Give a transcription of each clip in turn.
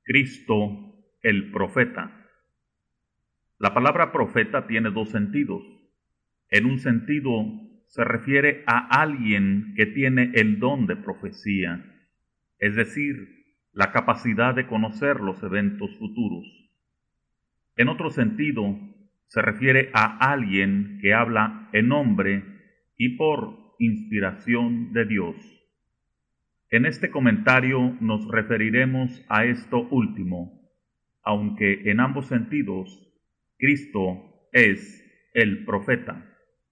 Cristo, el profeta. La palabra profeta tiene dos sentidos. En un sentido, se refiere a alguien que tiene el don de profecía, es decir, la capacidad de conocer los eventos futuros. En otro sentido, se refiere a alguien que habla en nombre y por inspiración de Dios. En este comentario nos referiremos a esto último, aunque en ambos sentidos, Cristo es el profeta.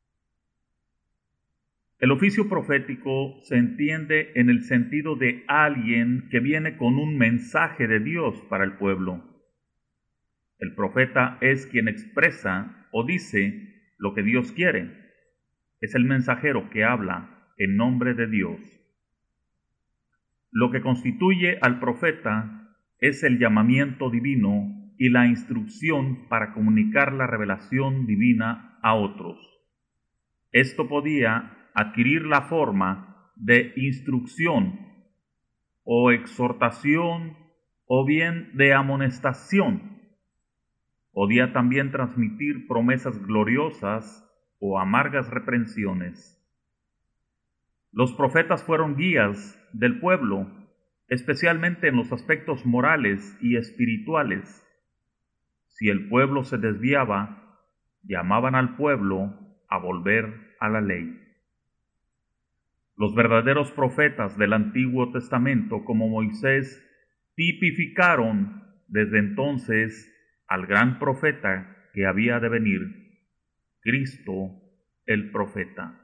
El oficio profético se entiende en el sentido de alguien que viene con un mensaje de Dios para el pueblo. El profeta es quien expresa o dice lo que Dios quiere. Es el mensajero que habla en nombre de Dios. Lo que constituye al profeta es el llamamiento divino y la instrucción para comunicar la revelación divina a otros. Esto podía adquirir la forma de instrucción o exhortación o bien de amonestación. Podía también transmitir promesas gloriosas o amargas reprensiones. Los profetas fueron guías del pueblo, especialmente en los aspectos morales y espirituales. Si el pueblo se desviaba, llamaban al pueblo a volver a la ley. Los verdaderos profetas del Antiguo Testamento, como Moisés, tipificaron desde entonces al gran profeta que había de venir, Cristo el profeta.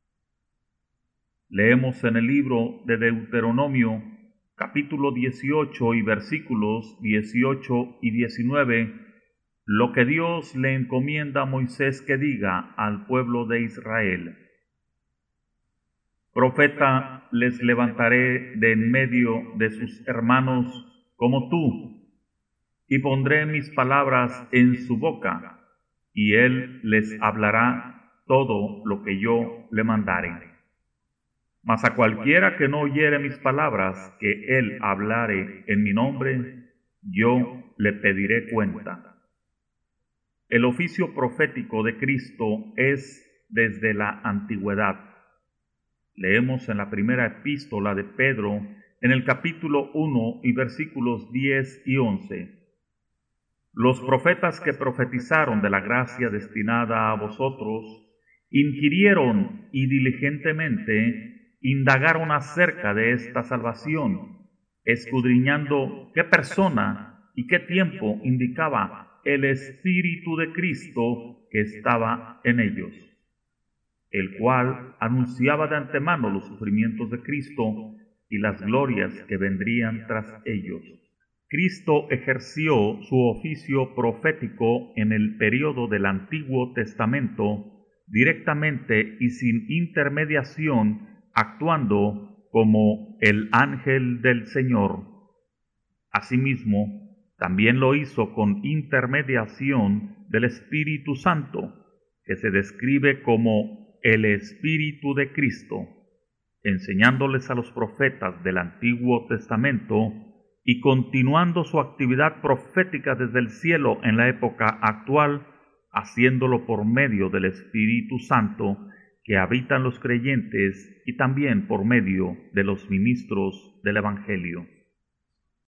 Leemos en el libro de Deuteronomio, capítulo 18 y versículos 18 y 19, lo que Dios le encomienda a Moisés que diga al pueblo de Israel. Profeta les levantaré de en medio de sus hermanos como tú, y pondré mis palabras en su boca, y él les hablará todo lo que yo le mandare. Mas a cualquiera que no oyere mis palabras que él hablare en mi nombre, yo le pediré cuenta. El oficio profético de Cristo es desde la antigüedad. Leemos en la primera epístola de Pedro, en el capítulo 1 y versículos 10 y 11. Los profetas que profetizaron de la gracia destinada a vosotros, inquirieron y diligentemente indagaron acerca de esta salvación, escudriñando qué persona y qué tiempo indicaba el Espíritu de Cristo que estaba en ellos, el cual anunciaba de antemano los sufrimientos de Cristo y las glorias que vendrían tras ellos. Cristo ejerció su oficio profético en el período del Antiguo Testamento directamente y sin intermediación, actuando como el ángel del Señor. Asimismo, también lo hizo con intermediación del Espíritu Santo, que se describe como el Espíritu de Cristo, enseñándoles a los profetas del Antiguo Testamento y continuando su actividad profética desde el cielo en la época actual, haciéndolo por medio del Espíritu Santo que habitan los creyentes y también por medio de los ministros del Evangelio.